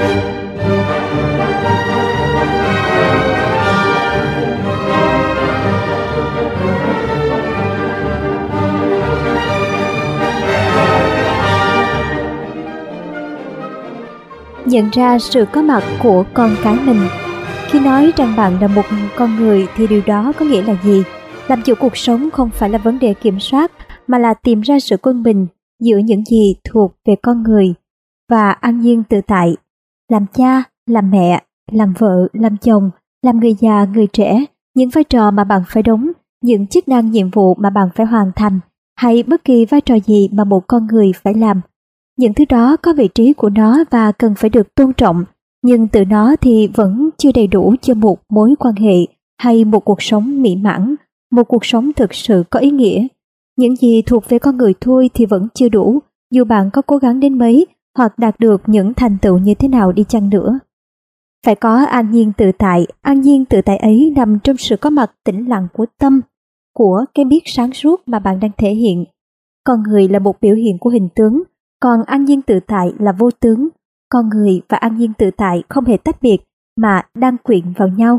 Nhận ra sự có mặt của con cái mình. Khi nói rằng bạn là một con người thì điều đó có nghĩa là gì? Làm chủ cuộc sống không phải là vấn đề kiểm soát, mà là tìm ra sự quân bình giữa những gì thuộc về con người và an nhiên tự tại. Làm cha, làm mẹ, làm vợ, làm chồng, làm người già, người trẻ, những vai trò mà bạn phải đóng, những chức năng nhiệm vụ mà bạn phải hoàn thành, hay bất kỳ vai trò gì mà một con người phải làm. Những thứ đó có vị trí của nó và cần phải được tôn trọng, nhưng tự nó thì vẫn chưa đầy đủ cho một mối quan hệ hay một cuộc sống mỹ mãn, một cuộc sống thực sự có ý nghĩa. Những gì thuộc về con người thôi thì vẫn chưa đủ, dù bạn có cố gắng đến mấy hoặc đạt được những thành tựu như thế nào đi chăng nữa. Phải có an nhiên tự tại ấy nằm trong sự có mặt tĩnh lặng của tâm, của cái biết sáng suốt mà bạn đang thể hiện. Con người là một biểu hiện của hình tướng, còn an nhiên tự tại là vô tướng. Con người và an nhiên tự tại không hề tách biệt mà đang quyện vào nhau.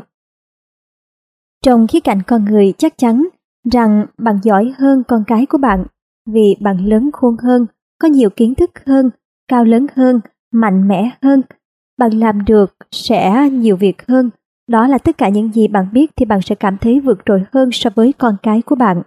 Trong khía cạnh con người, chắc chắn rằng bạn giỏi hơn con cái của bạn vì bạn lớn khôn hơn, có nhiều kiến thức hơn, cao lớn hơn, mạnh mẽ hơn. Bạn làm được sẽ nhiều việc hơn. Đó là tất cả những gì bạn biết thì bạn sẽ cảm thấy vượt trội hơn so với con cái của bạn.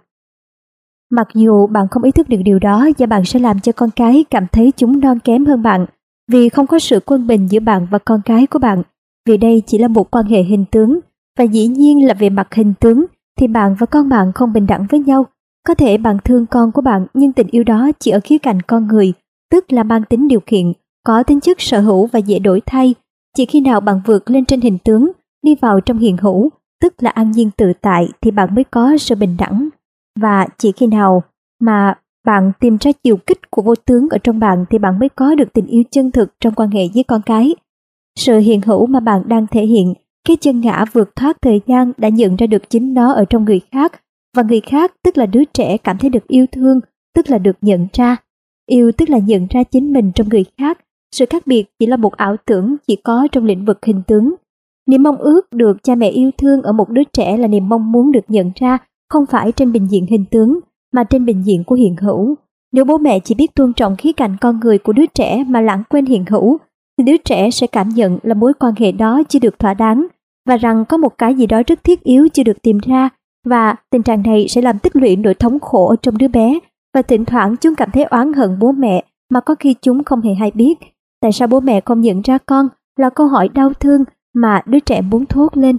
Mặc dù bạn không ý thức được điều đó và bạn sẽ làm cho con cái cảm thấy chúng non kém hơn bạn vì không có sự quân bình giữa bạn và con cái của bạn, vì đây chỉ là một quan hệ hình tướng và dĩ nhiên là về mặt hình tướng thì bạn và con bạn không bình đẳng với nhau. Có thể bạn thương con của bạn nhưng tình yêu đó chỉ ở khía cạnh con người, tức là mang tính điều kiện, có tính chất sở hữu và dễ đổi thay. Chỉ khi nào bạn vượt lên trên hình tướng, đi vào trong hiện hữu, tức là an nhiên tự tại thì bạn mới có sự bình đẳng. Và chỉ khi nào mà bạn tìm ra chiều kích của vô tướng ở trong bạn thì bạn mới có được tình yêu chân thực trong quan hệ với con cái. Sự hiện hữu mà bạn đang thể hiện, cái chân ngã vượt thoát thời gian đã nhận ra được chính nó ở trong người khác, và người khác tức là đứa trẻ cảm thấy được yêu thương, tức là được nhận ra. Yêu tức là nhận ra chính mình trong người khác. Sự khác biệt chỉ là một ảo tưởng chỉ có trong lĩnh vực hình tướng. Niềm mong ước được cha mẹ yêu thương ở một đứa trẻ là niềm mong muốn được nhận ra không phải trên bình diện hình tướng, mà trên bình diện của hiện hữu. Nếu bố mẹ chỉ biết tôn trọng khía cạnh con người của đứa trẻ mà lãng quên hiện hữu, thì đứa trẻ sẽ cảm nhận là mối quan hệ đó chưa được thỏa đáng, và rằng có một cái gì đó rất thiết yếu chưa được tìm ra, và tình trạng này sẽ làm tích lũy nỗi thống khổ ở trong đứa bé, và thỉnh thoảng chúng cảm thấy oán hận bố mẹ mà có khi chúng không hề hay biết. Tại sao bố mẹ không nhận ra con là câu hỏi đau thương mà đứa trẻ muốn thốt lên.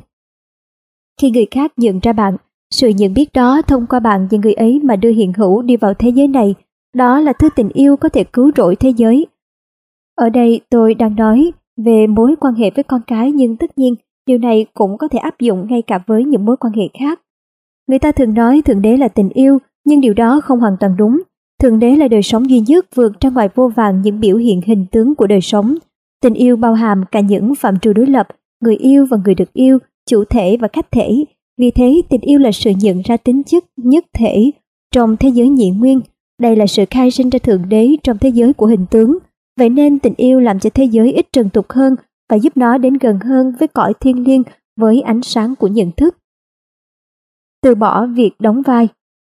Khi người khác nhận ra bạn, sự nhận biết đó thông qua bạn và người ấy mà đưa hiện hữu đi vào thế giới này, đó là thứ tình yêu có thể cứu rỗi thế giới. Ở đây tôi đang nói về mối quan hệ với con cái, nhưng tất nhiên điều này cũng có thể áp dụng ngay cả với những mối quan hệ khác. Người ta thường nói Thượng Đế là tình yêu, nhưng điều đó không hoàn toàn đúng. Thượng Đế là đời sống duy nhất vượt ra ngoài vô vàn những biểu hiện hình tướng của đời sống. Tình yêu bao hàm cả những phạm trù đối lập, người yêu và người được yêu, chủ thể và khách thể. Vì thế, tình yêu là sự nhận ra tính chất nhất thể trong thế giới nhị nguyên. Đây là sự khai sinh ra Thượng Đế trong thế giới của hình tướng. Vậy nên tình yêu làm cho thế giới ít trần tục hơn và giúp nó đến gần hơn với cõi thiêng liêng, với ánh sáng của nhận thức. Từ bỏ việc đóng vai.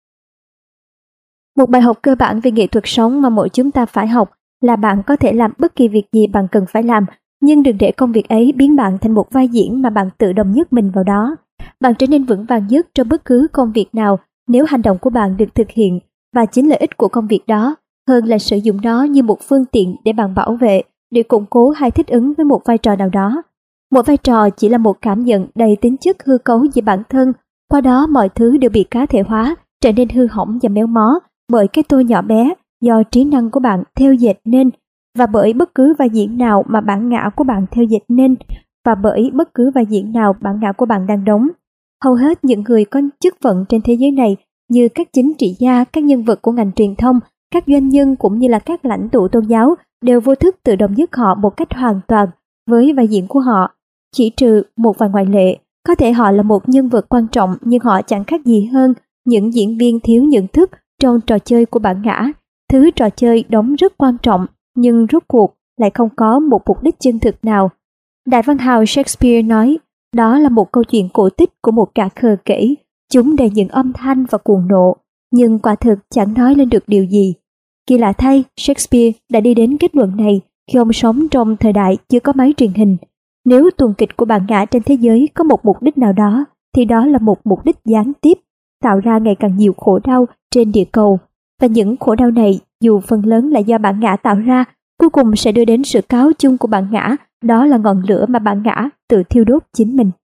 Một bài học cơ bản về nghệ thuật sống mà mỗi chúng ta phải học là bạn có thể làm bất kỳ việc gì bạn cần phải làm, nhưng đừng để công việc ấy biến bạn thành một vai diễn mà bạn tự đồng nhất mình vào đó. Bạn trở nên vững vàng nhất trong bất cứ công việc nào nếu hành động của bạn được thực hiện, và chính lợi ích của công việc đó hơn là sử dụng nó như một phương tiện để bạn bảo vệ, để củng cố hay thích ứng với một vai trò nào đó. Một vai trò chỉ là một cảm nhận đầy tính chất hư cấu về bản thân, qua đó mọi thứ đều bị cá thể hóa, trở nên hư hỏng và méo mó bởi cái tôi nhỏ bé do trí năng của bạn theo dệt nên, và bởi bất cứ vai diễn nào mà bản ngã của bạn theo dệt nên, và bởi bất cứ vai diễn nào bản ngã của bạn đang đóng. Hầu hết những người có chức vận trên thế giới này, như các chính trị gia, các nhân vật của ngành truyền thông, các doanh nhân cũng như là các lãnh tụ tôn giáo, đều vô thức tự đồng nhất họ một cách hoàn toàn với vai diễn của họ. Chỉ trừ một vài ngoại lệ, có thể họ là một nhân vật quan trọng nhưng họ chẳng khác gì hơn những diễn viên thiếu nhận thức trong trò chơi của bản ngã. Thứ trò chơi đóng rất quan trọng, nhưng rốt cuộc lại không có một mục đích chân thực nào. Đại văn hào Shakespeare nói, đó là một câu chuyện cổ tích của một gã khờ kể, chúng đầy những âm thanh và cuồng nộ, nhưng quả thực chẳng nói lên được điều gì. Kỳ lạ thay, Shakespeare đã đi đến kết luận này khi ông sống trong thời đại chưa có máy truyền hình. Nếu tuần kịch của bản ngã trên thế giới có một mục đích nào đó, thì đó là một mục đích gián tiếp, tạo ra ngày càng nhiều khổ đau trên địa cầu. Và những khổ đau này, dù phần lớn là do bản ngã tạo ra, cuối cùng sẽ đưa đến sự cáo chung của bản ngã, đó là ngọn lửa mà bản ngã tự thiêu đốt chính mình.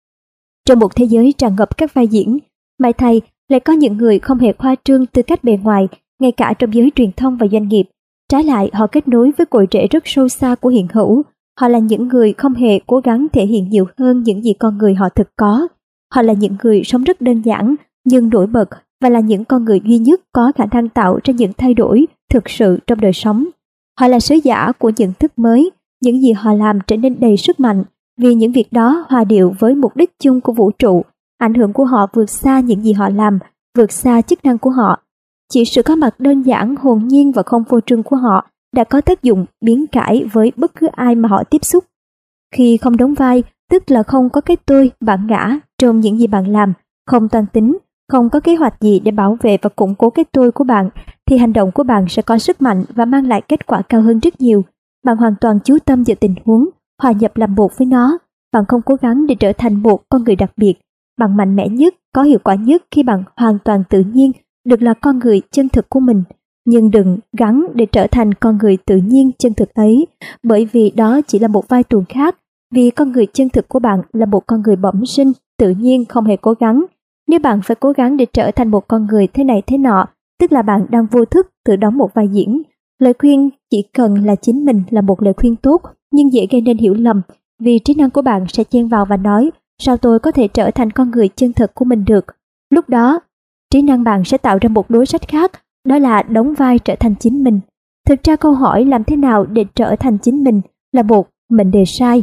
Trong một thế giới tràn ngập các vai diễn, may thay lại có những người không hề khoa trương tư cách bề ngoài, ngay cả trong giới truyền thông và doanh nghiệp. Trái lại, họ kết nối với cội rễ rất sâu xa của hiện hữu. Họ là những người không hề cố gắng thể hiện nhiều hơn những gì con người họ thực có. Họ là những người sống rất đơn giản nhưng nổi bật, và là những con người duy nhất có khả năng tạo ra những thay đổi thực sự trong đời sống. Họ là sứ giả của những thức mới, những gì họ làm trở nên đầy sức mạnh, vì những việc đó hòa điệu với mục đích chung của vũ trụ. Ảnh hưởng của họ vượt xa những gì họ làm, vượt xa chức năng của họ. Chỉ sự có mặt đơn giản, hồn nhiên và không phô trương của họ đã có tác dụng biến cải với bất cứ ai mà họ tiếp xúc. Khi không đóng vai, tức là không có cái tôi, bản ngã trong những gì bạn làm, không toan tính, không có kế hoạch gì để bảo vệ và củng cố cái tôi của bạn, thì hành động của bạn sẽ có sức mạnh và mang lại kết quả cao hơn rất nhiều. Bạn hoàn toàn chú tâm vào tình huống, hòa nhập làm một với nó. Bạn không cố gắng để trở thành một con người đặc biệt. Bạn mạnh mẽ nhất, có hiệu quả nhất khi bạn hoàn toàn tự nhiên được là con người chân thực của mình. Nhưng đừng gắng để trở thành con người tự nhiên chân thực ấy, bởi vì đó chỉ là một vai tuồng khác. Vì con người chân thực của bạn là một con người bẩm sinh, tự nhiên, không hề cố gắng. Nếu bạn phải cố gắng để trở thành một con người thế này thế nọ, tức là bạn đang vô thức tự đóng một vai diễn. Lời khuyên chỉ cần là chính mình là một lời khuyên tốt, nhưng dễ gây nên hiểu lầm, vì trí năng của bạn sẽ chen vào và nói, sao tôi có thể trở thành con người chân thực của mình được? Lúc đó, trí năng bạn sẽ tạo ra một đối sách khác, đó là đóng vai trở thành chính mình. Thực ra câu hỏi làm thế nào để trở thành chính mình là một mệnh đề sai.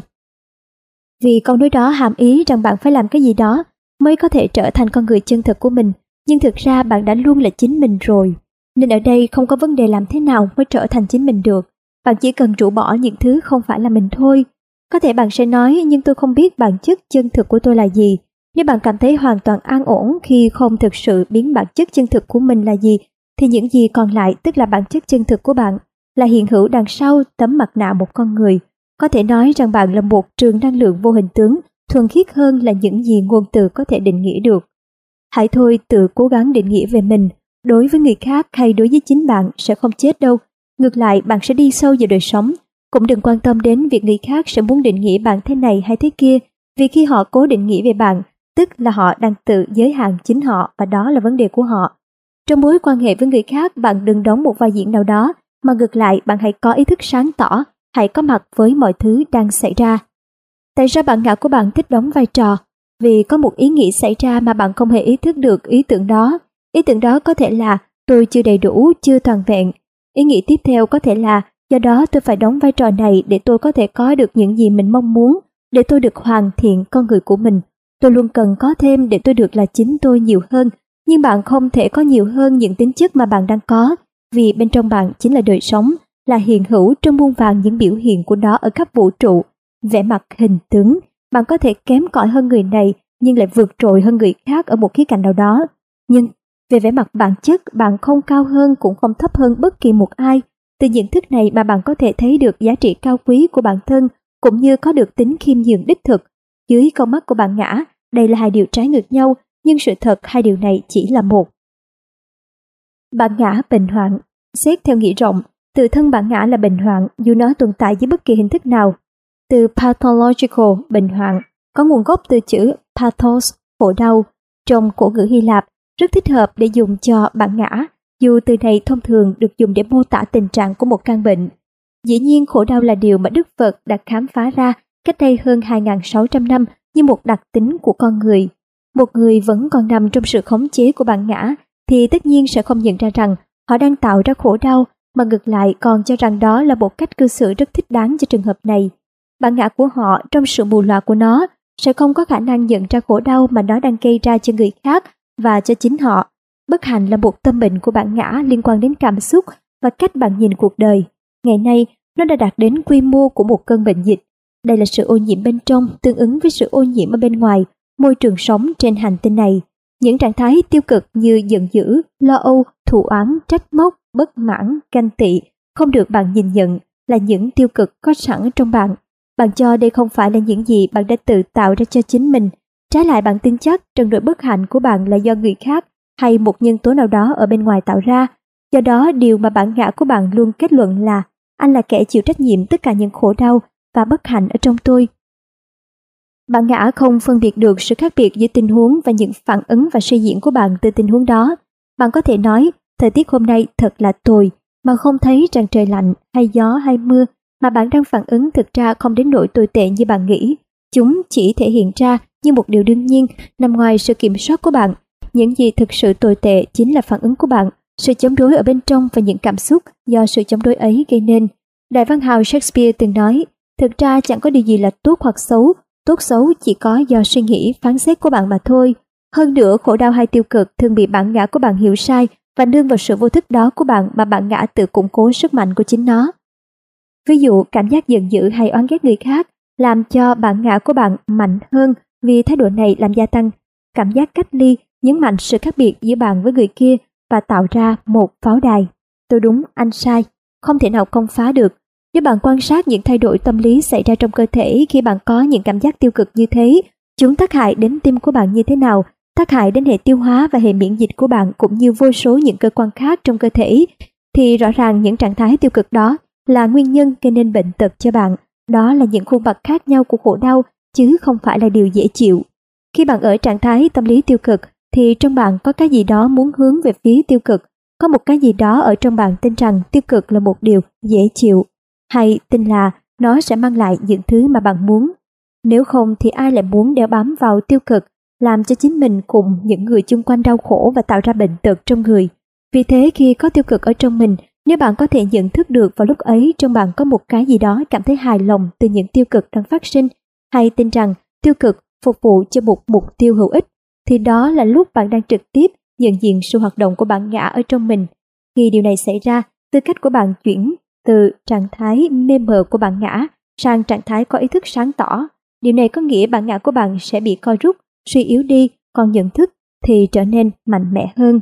Vì câu nói đó hàm ý rằng bạn phải làm cái gì đó mới có thể trở thành con người chân thực của mình, nhưng thực ra bạn đã luôn là chính mình rồi. Nên ở đây không có vấn đề làm thế nào mới trở thành chính mình được. Bạn chỉ cần rũ bỏ những thứ không phải là mình thôi. Có thể bạn sẽ nói, nhưng tôi không biết bản chất chân thực của tôi là gì. Nếu bạn cảm thấy hoàn toàn an ổn khi không thực sự biến bản chất chân thực của mình là gì, thì những gì còn lại, tức là bản chất chân thực của bạn, là hiện hữu đằng sau tấm mặt nạ một con người. Có thể nói rằng bạn là một trường năng lượng vô hình tướng, thuần khiết hơn là những gì ngôn từ có thể định nghĩa được. Hãy thôi tự cố gắng định nghĩa về mình, đối với người khác hay đối với chính bạn sẽ không chết đâu. Ngược lại, bạn sẽ đi sâu vào đời sống. Cũng đừng quan tâm đến việc người khác sẽ muốn định nghĩa bạn thế này hay thế kia, vì khi họ cố định nghĩa về bạn, tức là họ đang tự giới hạn chính họ, và đó là vấn đề của họ. Trong mối quan hệ với người khác, bạn đừng đóng một vai diễn nào đó, mà ngược lại bạn hãy có ý thức sáng tỏ, hãy có mặt với mọi thứ đang xảy ra. Tại sao bản ngã của bạn thích đóng vai trò? Vì có một ý nghĩ xảy ra mà bạn không hề ý thức được ý tưởng đó. Ý tưởng đó có thể là tôi chưa đầy đủ, chưa toàn vẹn. Ý nghĩ tiếp theo có thể là do đó tôi phải đóng vai trò này để tôi có thể có được những gì mình mong muốn, để tôi được hoàn thiện con người của mình. Tôi luôn cần có thêm để tôi được là chính tôi nhiều hơn, nhưng bạn không thể có nhiều hơn những tính chất mà bạn đang có, vì bên trong bạn chính là đời sống, là hiện hữu trong muôn vàn những biểu hiện của nó ở khắp vũ trụ. Vẻ mặt hình tướng, bạn có thể kém cỏi hơn người này nhưng lại vượt trội hơn người khác ở một khía cạnh nào đó. Nhưng về vẻ mặt bản chất, bạn không cao hơn cũng không thấp hơn bất kỳ một ai. Từ nhận thức này mà bạn có thể thấy được giá trị cao quý của bản thân, cũng như có được tính khiêm nhường đích thực. Dưới con mắt của bản ngã, đây là hai điều trái ngược nhau, nhưng sự thật hai điều này chỉ là một. Bản ngã bệnh hoạn. Xét theo nghĩa rộng, tự thân bản ngã là bệnh hoạn dù nó tồn tại dưới bất kỳ hình thức nào. Từ pathological, bệnh hoạn, có nguồn gốc từ chữ pathos, khổ đau, trong cổ ngữ Hy Lạp, rất thích hợp để dùng cho bản ngã, dù từ này thông thường được dùng để mô tả tình trạng của một căn bệnh. Dĩ nhiên khổ đau là điều mà Đức Phật đã khám phá ra cách đây hơn 2.600 năm như một đặc tính của con người. Một người vẫn còn nằm trong sự khống chế của bản ngã thì tất nhiên sẽ không nhận ra rằng họ đang tạo ra khổ đau, mà ngược lại còn cho rằng đó là một cách cư xử rất thích đáng cho trường hợp này. Bản ngã của họ trong sự mù loà của nó sẽ không có khả năng nhận ra khổ đau mà nó đang gây ra cho người khác và cho chính họ. Bất hạnh là một tâm bệnh của bản ngã liên quan đến cảm xúc và cách bạn nhìn cuộc đời. Ngày nay, Nó đã đạt đến quy mô của một cơn bệnh dịch. Đây là sự ô nhiễm bên trong tương ứng với sự ô nhiễm ở bên ngoài, môi trường sống trên hành tinh này. Những trạng thái tiêu cực như giận dữ, lo âu, thù oán, trách móc, bất mãn, ganh tị không được bạn nhìn nhận là những tiêu cực có sẵn trong bạn. Bạn cho đây không phải là những gì bạn đã tự tạo ra cho chính mình. Trái lại, bạn tin chắc trận nỗi bất hạnh của bạn là do người khác hay một nhân tố nào đó ở bên ngoài tạo ra. Do đó, điều mà bản ngã của bạn luôn kết luận là anh là kẻ chịu trách nhiệm tất cả những khổ đau và bất hạnh ở trong tôi. Bản ngã không phân biệt được sự khác biệt giữa tình huống và những phản ứng và suy diễn của bạn từ tình huống đó. Bạn có thể nói, thời tiết hôm nay thật là tồi, mà không thấy rằng trời lạnh hay gió hay mưa, mà bạn đang phản ứng thực ra không đến nỗi tồi tệ như bạn nghĩ. Chúng chỉ thể hiện ra như một điều đương nhiên nằm ngoài sự kiểm soát của bạn. Những gì thực sự tồi tệ chính là phản ứng của bạn, sự chống đối ở bên trong và những cảm xúc do sự chống đối ấy gây nên. Đại văn hào Shakespeare từng nói, thực ra chẳng có điều gì là tốt hoặc xấu, tốt xấu chỉ có do suy nghĩ phán xét của bạn mà thôi. Hơn nữa, khổ đau hay tiêu cực thường bị bản ngã của bạn hiểu sai và nương vào sự vô thức đó của bạn mà bản ngã tự củng cố sức mạnh của chính nó. Ví dụ, cảm giác giận dữ hay oán ghét người khác làm cho bản ngã của bạn mạnh hơn vì thái độ này làm gia tăng cảm giác cách ly, nhấn mạnh sự khác biệt giữa bạn với người kia và tạo ra một pháo đài. Tôi đúng, anh sai, không thể nào công phá được. Nếu bạn quan sát những thay đổi tâm lý xảy ra trong cơ thể khi bạn có những cảm giác tiêu cực như thế, chúng tác hại đến tim của bạn như thế nào, tác hại đến hệ tiêu hóa và hệ miễn dịch của bạn cũng như vô số những cơ quan khác trong cơ thể, thì rõ ràng những trạng thái tiêu cực đó là nguyên nhân gây nên bệnh tật cho bạn. Đó là những khuôn mặt khác nhau của khổ đau, chứ không phải là điều dễ chịu. Khi bạn ở trạng thái tâm lý tiêu cực, thì trong bạn có cái gì đó muốn hướng về phía tiêu cực. Có một cái gì đó ở trong bạn tin rằng tiêu cực là một điều dễ chịu, hay tin là nó sẽ mang lại những thứ mà bạn muốn. Nếu không thì ai lại muốn đeo bám vào tiêu cực, làm cho chính mình cùng những người chung quanh đau khổ và tạo ra bệnh tật trong người. Vì thế khi có tiêu cực ở trong mình, nếu bạn có thể nhận thức được vào lúc ấy trong bạn có một cái gì đó cảm thấy hài lòng từ những tiêu cực đang phát sinh, hay tin rằng tiêu cực phục vụ cho một mục tiêu hữu ích, thì đó là lúc bạn đang trực tiếp nhận diện sự hoạt động của bản ngã ở trong mình. Khi điều này xảy ra, tư cách của bạn chuyển từ trạng thái mê mờ của bản ngã sang trạng thái có ý thức sáng tỏ. Điều này có nghĩa bản ngã của bạn sẽ bị co rút, suy yếu đi, còn nhận thức thì trở nên mạnh mẽ hơn.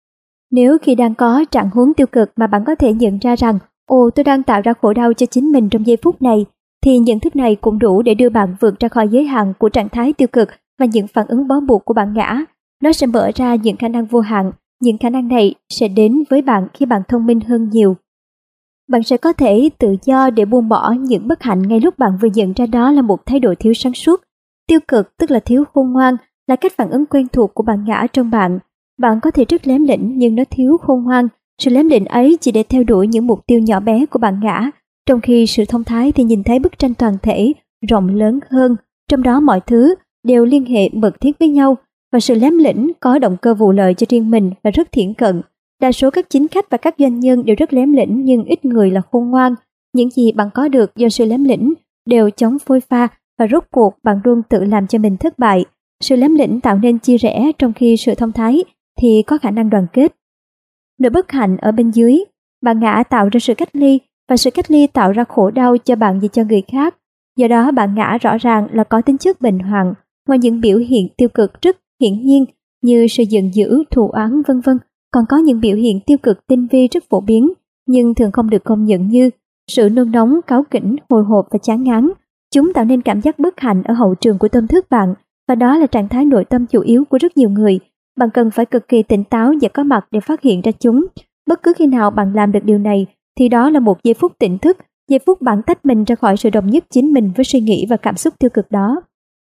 Nếu khi đang có trạng huống tiêu cực mà bạn có thể nhận ra rằng ồ, tôi đang tạo ra khổ đau cho chính mình trong giây phút này, thì nhận thức này cũng đủ để đưa bạn vượt ra khỏi giới hạn của trạng thái tiêu cực và những phản ứng bó buộc của bản ngã. Nó sẽ mở ra những khả năng vô hạn. Những khả năng này sẽ đến với bạn khi bạn thông minh hơn nhiều. Bạn sẽ có thể tự do để buông bỏ những bất hạnh ngay lúc bạn vừa nhận ra đó là một thái độ thiếu sáng suốt. Tiêu cực, tức là thiếu khôn ngoan, là cách phản ứng quen thuộc của bản ngã trong bạn. Bạn có thể rất lém lĩnh nhưng nó thiếu khôn ngoan. Sự lém lĩnh ấy chỉ để theo đuổi những mục tiêu nhỏ bé của bản ngã, trong khi sự thông thái thì nhìn thấy bức tranh toàn thể, rộng lớn hơn, trong đó mọi thứ đều liên hệ mật thiết với nhau, và sự lém lĩnh có động cơ vụ lợi cho riêng mình và rất thiển cận. Đa số các chính khách và các doanh nhân đều rất lém lĩnh nhưng ít người là khôn ngoan. Những gì bạn có được do sự lém lĩnh đều chống phôi pha và rốt cuộc bạn luôn tự làm cho mình thất bại. Sự lém lĩnh tạo nên chia rẽ, trong khi sự thông thái thì có khả năng đoàn kết. Nỗi bất hạnh ở bên dưới, bản ngã tạo ra sự cách ly và sự cách ly tạo ra khổ đau cho bạn và cho người khác. Do đó bản ngã rõ ràng là có tính chất bệnh hoạn. Ngoài những biểu hiện tiêu cực rất hiển nhiên như sự giận dữ, thù oán v.v. còn có những biểu hiện tiêu cực tinh vi rất phổ biến nhưng thường không được công nhận như sự nôn nóng, cáu kỉnh, hồi hộp và chán ngán. Chúng tạo nên cảm giác bất hạnh ở hậu trường của tâm thức bạn, và đó là trạng thái nội tâm chủ yếu của rất nhiều người. Bạn cần phải cực kỳ tỉnh táo và có mặt để phát hiện ra chúng. Bất cứ khi nào bạn làm được điều này thì đó là một giây phút tỉnh thức, giây phút bạn tách mình ra khỏi sự đồng nhất chính mình với suy nghĩ và cảm xúc tiêu cực đó.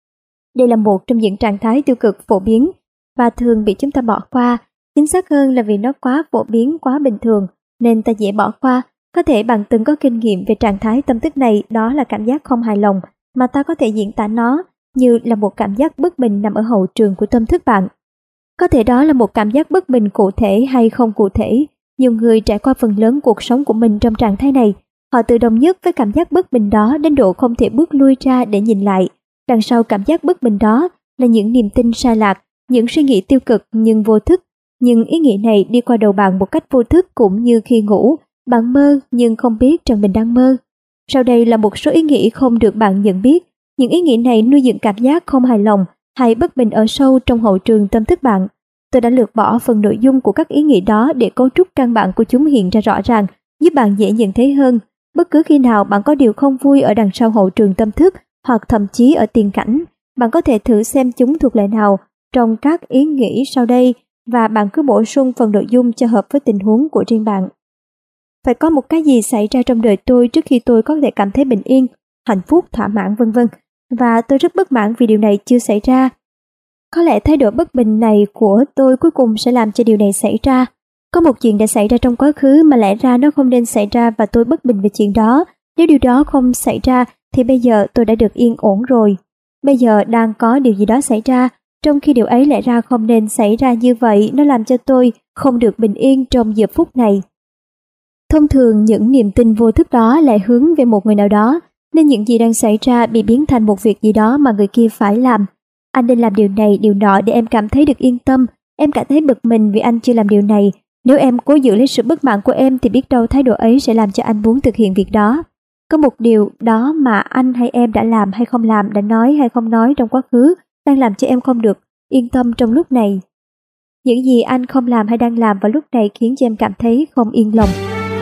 Đây là một trong những trạng thái tiêu cực phổ biến và thường bị chúng ta bỏ qua. Chính xác hơn là vì nó quá phổ biến, quá bình thường nên ta dễ bỏ qua. Có thể bạn từng có kinh nghiệm về trạng thái tâm thức này, đó là cảm giác không hài lòng, mà ta có thể diễn tả nó như là một cảm giác bất bình nằm ở hậu trường của tâm thức bạn. Có thể đó là một cảm giác bất bình cụ thể hay không cụ thể. Nhiều người trải qua phần lớn cuộc sống của mình trong trạng thái này. Họ tự đồng nhất với cảm giác bất bình đó đến độ không thể bước lui ra để nhìn lại. Đằng sau cảm giác bất bình đó là những niềm tin sai lạc, những suy nghĩ tiêu cực nhưng vô thức. Nhưng ý nghĩ này đi qua đầu bạn một cách vô thức, cũng như khi ngủ, bạn mơ nhưng không biết rằng mình đang mơ. Sau đây là một số ý nghĩ không được bạn nhận biết. Những ý nghĩ này nuôi dưỡng cảm giác không hài lòng hay bất bình ở sâu trong hậu trường tâm thức bạn. Tôi đã lược bỏ phần nội dung của các ý nghĩ đó để cấu trúc căn bản của chúng hiện ra rõ ràng, giúp bạn dễ nhận thấy hơn. Bất cứ khi nào bạn có điều không vui ở đằng sau hậu trường tâm thức hoặc thậm chí ở tiền cảnh, bạn có thể thử xem chúng thuộc loại nào trong các ý nghĩ sau đây và bạn cứ bổ sung phần nội dung cho hợp với tình huống của riêng bạn. Phải có một cái gì xảy ra trong đời tôi trước khi tôi có thể cảm thấy bình yên, hạnh phúc, thỏa mãn vân vân, và tôi rất bất mãn vì điều này chưa xảy ra. Có lẽ thái độ bất bình này của tôi cuối cùng sẽ làm cho điều này xảy ra. Có một chuyện đã xảy ra trong quá khứ mà lẽ ra nó không nên xảy ra và tôi bất bình về chuyện đó. Nếu điều đó không xảy ra thì bây giờ tôi đã được yên ổn rồi. Bây giờ đang có điều gì đó xảy ra, trong khi điều ấy lẽ ra không nên xảy ra như vậy, nó làm cho tôi không được bình yên trong giờ phút này. Thông thường những niềm tin vô thức đó lại hướng về một người nào đó, nên những gì đang xảy ra bị biến thành một việc gì đó mà người kia phải làm. Anh nên làm điều này, điều nọ để em cảm thấy được yên tâm. Em cảm thấy bực mình vì anh chưa làm điều này. Nếu em cố giữ lấy sự bất mãn của em thì biết đâu thái độ ấy sẽ làm cho anh muốn thực hiện việc đó. Có một điều đó mà anh hay em đã làm hay không làm, đã nói hay không nói trong quá khứ đang làm cho em không được yên tâm trong lúc này. Những gì anh không làm hay đang làm vào lúc này khiến cho em cảm thấy không yên lòng.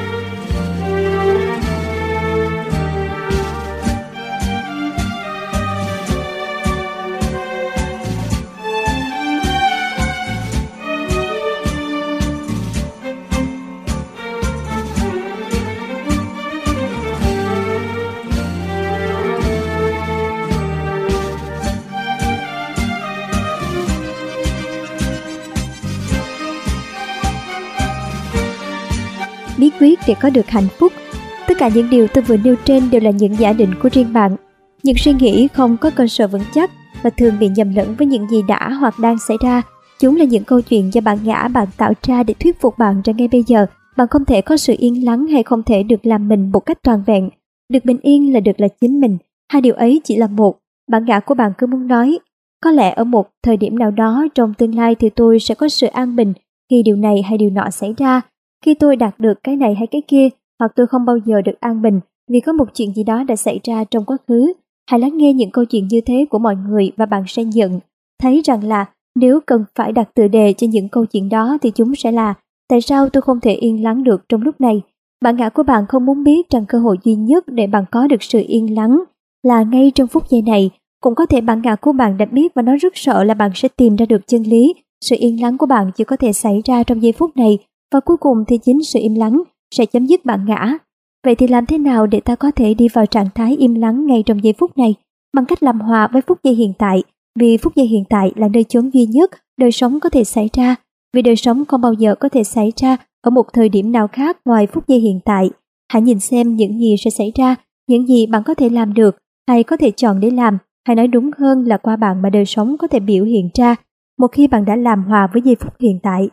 Bí quyết để có được hạnh phúc. Tất cả những điều tôi vừa nêu trên đều là những giả định của riêng bạn. Những suy nghĩ không có cơ sở vững chắc và thường bị nhầm lẫn với những gì đã hoặc đang xảy ra. Chúng là những câu chuyện do bản ngã bạn tạo ra để thuyết phục bạn rằng ngay bây giờ bạn không thể có sự yên lắng hay không thể được làm mình một cách toàn vẹn. Được bình yên là được là chính mình. Hai điều ấy chỉ là một. Bản ngã của bạn cứ muốn nói, có lẽ ở một thời điểm nào đó trong tương lai thì tôi sẽ có sự an bình khi điều này hay điều nọ xảy ra. Khi tôi đạt được cái này hay cái kia, hoặc tôi không bao giờ được an bình vì có một chuyện gì đó đã xảy ra trong quá khứ. Hãy lắng nghe những câu chuyện như thế của mọi người và bạn sẽ nhận thấy rằng là nếu cần phải đặt tựa đề cho những câu chuyện đó thì chúng sẽ là tại sao tôi không thể yên lắng được trong lúc này. Bản ngã của bạn không muốn biết rằng cơ hội duy nhất để bạn có được sự yên lắng là ngay trong phút giây này. Cũng có thể bản ngã của bạn đã biết và nó rất sợ là bạn sẽ tìm ra được chân lý. Sự yên lắng của bạn chỉ có thể xảy ra trong giây phút này. Và cuối cùng thì chính sự im lắng sẽ chấm dứt bản ngã. Vậy thì làm thế nào để ta có thể đi vào trạng thái im lắng ngay trong giây phút này? Bằng cách làm hòa với phút giây hiện tại. Vì phút giây hiện tại là nơi chốn duy nhất đời sống có thể xảy ra. Vì đời sống không bao giờ có thể xảy ra ở một thời điểm nào khác ngoài phút giây hiện tại. Hãy nhìn xem những gì sẽ xảy ra, những gì bạn có thể làm được, hay có thể chọn để làm, hay nói đúng hơn là qua bạn mà đời sống có thể biểu hiện ra một khi bạn đã làm hòa với giây phút hiện tại.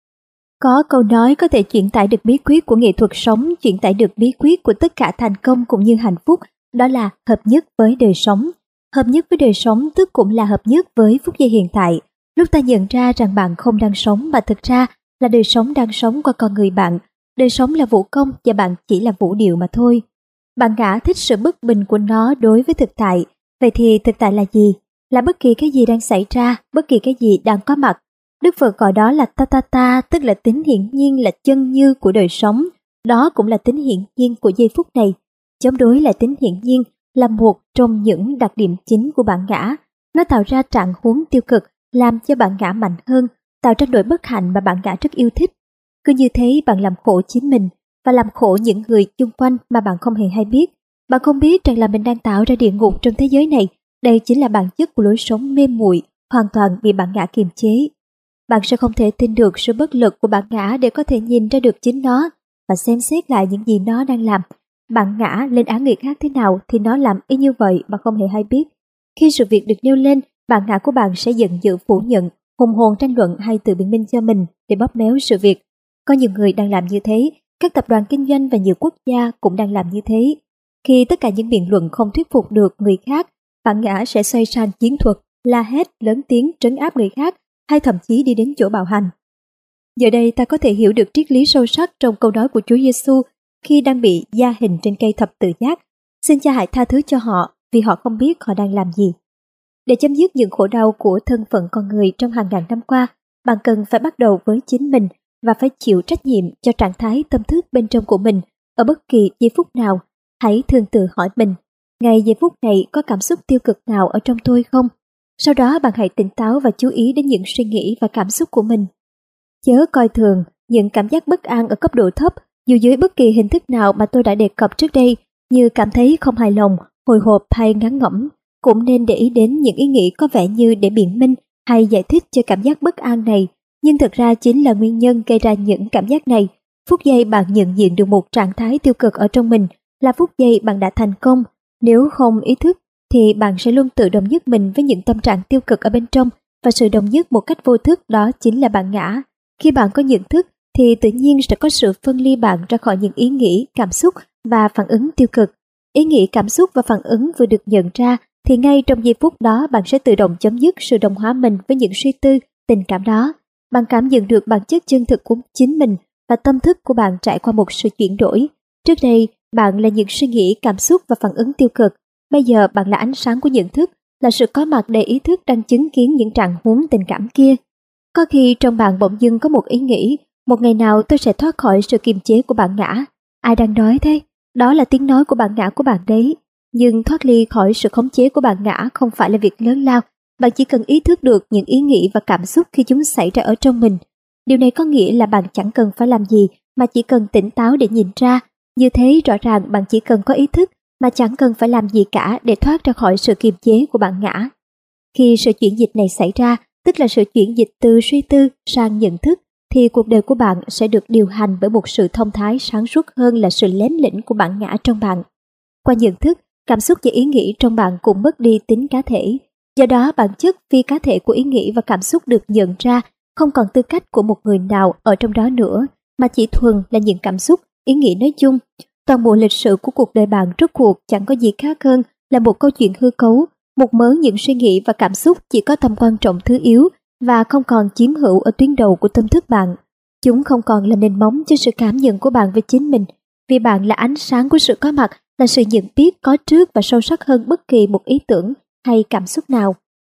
Có câu nói có thể chuyển tải được bí quyết của nghệ thuật sống, chuyển tải được bí quyết của tất cả thành công cũng như hạnh phúc, đó là hợp nhất với đời sống. Hợp nhất với đời sống tức cũng là hợp nhất với phút giây hiện tại. Lúc ta nhận ra rằng bạn không đang sống mà thực ra là đời sống đang sống qua con người bạn. Đời sống là vũ công và bạn chỉ là vũ điệu mà thôi. Bạn ngã thích sự bất bình của nó đối với thực tại. Vậy thì thực tại là gì? Là bất kỳ cái gì đang xảy ra, bất kỳ cái gì đang có mặt. Đức Phật gọi đó là ta, tức là tính hiển nhiên, là chân như của đời sống. Đó cũng là tính hiển nhiên của giây phút này. Chống đối lại tính hiển nhiên là một trong những đặc điểm chính của bản ngã. Nó tạo ra trạng huống tiêu cực, làm cho bản ngã mạnh hơn, tạo ra nỗi bất hạnh mà bản ngã rất yêu thích. Cứ như thế bạn làm khổ chính mình và làm khổ những người chung quanh mà bạn không hề hay biết. Bạn không biết rằng là mình đang tạo ra địa ngục trong thế giới này. Đây chính là bản chất của lối sống mê muội, hoàn toàn bị bản ngã kiềm chế. Bạn sẽ không thể tin được sự bất lực của bản ngã để có thể nhìn ra được chính nó và xem xét lại những gì nó đang làm. Bản ngã lên án người khác thế nào thì nó làm y như vậy mà không hề hay biết. Khi sự việc được nêu lên, bản ngã của bạn sẽ giận dữ phủ nhận, hùng hồn tranh luận hay tự biện minh cho mình để bóp méo sự việc. Có nhiều người đang làm như thế, các tập đoàn kinh doanh và nhiều quốc gia cũng đang làm như thế. Khi tất cả những biện luận không thuyết phục được người khác, bản ngã sẽ xoay sang chiến thuật, la hét, lớn tiếng trấn áp người khác, hay thậm chí đi đến chỗ bạo hành. Giờ đây ta có thể hiểu được triết lý sâu sắc trong câu nói của Chúa Giêsu khi đang bị gia hình trên cây thập tự giá. Xin cha hãy tha thứ cho họ vì họ không biết họ đang làm gì. Để chấm dứt những khổ đau của thân phận con người trong hàng ngàn năm qua, bạn cần phải bắt đầu với chính mình và phải chịu trách nhiệm cho trạng thái tâm thức bên trong của mình ở bất kỳ giây phút nào. Hãy thường tự hỏi mình, ngay giây phút này có cảm xúc tiêu cực nào ở trong tôi không? Sau đó bạn hãy tỉnh táo và chú ý đến những suy nghĩ và cảm xúc của mình. Chớ coi thường những cảm giác bất an ở cấp độ thấp, dù dưới bất kỳ hình thức nào mà tôi đã đề cập trước đây, như cảm thấy không hài lòng, hồi hộp hay ngán ngẩm. Cũng nên để ý đến những ý nghĩ có vẻ như để biện minh hay giải thích cho cảm giác bất an này, nhưng thực ra chính là nguyên nhân gây ra những cảm giác này. Phút giây bạn nhận diện được một trạng thái tiêu cực ở trong mình là phút giây bạn đã thành công. Nếu không ý thức thì bạn sẽ luôn tự đồng nhất mình với những tâm trạng tiêu cực ở bên trong, và sự đồng nhất một cách vô thức đó chính là bản ngã. Khi bạn có nhận thức thì tự nhiên sẽ có sự phân ly bạn ra khỏi những ý nghĩ, cảm xúc và phản ứng tiêu cực. Ý nghĩ, cảm xúc và phản ứng vừa được nhận ra thì ngay trong giây phút đó bạn sẽ tự động chấm dứt sự đồng hóa mình với những suy tư, tình cảm đó. Bạn cảm nhận được bản chất chân thực của chính mình và tâm thức của bạn trải qua một sự chuyển đổi. Trước đây, bạn là những suy nghĩ, cảm xúc và phản ứng tiêu cực. Bây giờ bạn là ánh sáng của nhận thức, là sự có mặt đầy ý thức đang chứng kiến những trạng huống tình cảm kia. Có khi trong bạn bỗng dưng có một ý nghĩ, một ngày nào tôi sẽ thoát khỏi sự kiềm chế của bản ngã. Ai đang nói thế? Đó là tiếng nói của bản ngã của bạn đấy. Nhưng thoát ly khỏi sự khống chế của bản ngã không phải là việc lớn lao. Bạn chỉ cần ý thức được những ý nghĩ và cảm xúc khi chúng xảy ra ở trong mình. Điều này có nghĩa là bạn chẳng cần phải làm gì mà chỉ cần tỉnh táo để nhìn ra. Như thế rõ ràng bạn chỉ cần có ý thức mà chẳng cần phải làm gì cả để thoát ra khỏi sự kiềm chế của bản ngã. Khi sự chuyển dịch này xảy ra, tức là sự chuyển dịch từ suy tư sang nhận thức, thì cuộc đời của bạn sẽ được điều hành bởi một sự thông thái sáng suốt hơn là sự lém lĩnh của bản ngã trong bạn. Qua nhận thức, cảm xúc và ý nghĩ trong bạn cũng mất đi tính cá thể. Do đó bản chất phi cá thể của ý nghĩ và cảm xúc được nhận ra không còn tư cách của một người nào ở trong đó nữa, mà chỉ thuần là những cảm xúc, ý nghĩ nói chung. Toàn bộ lịch sử của cuộc đời bạn rốt cuộc chẳng có gì khác hơn là một câu chuyện hư cấu, một mớ những suy nghĩ và cảm xúc chỉ có tầm quan trọng thứ yếu và không còn chiếm hữu ở tuyến đầu của tâm thức bạn. Chúng không còn là nền móng cho sự cảm nhận của bạn về chính mình, vì bạn là ánh sáng của sự có mặt, là sự nhận biết có trước và sâu sắc hơn bất kỳ một ý tưởng hay cảm xúc nào.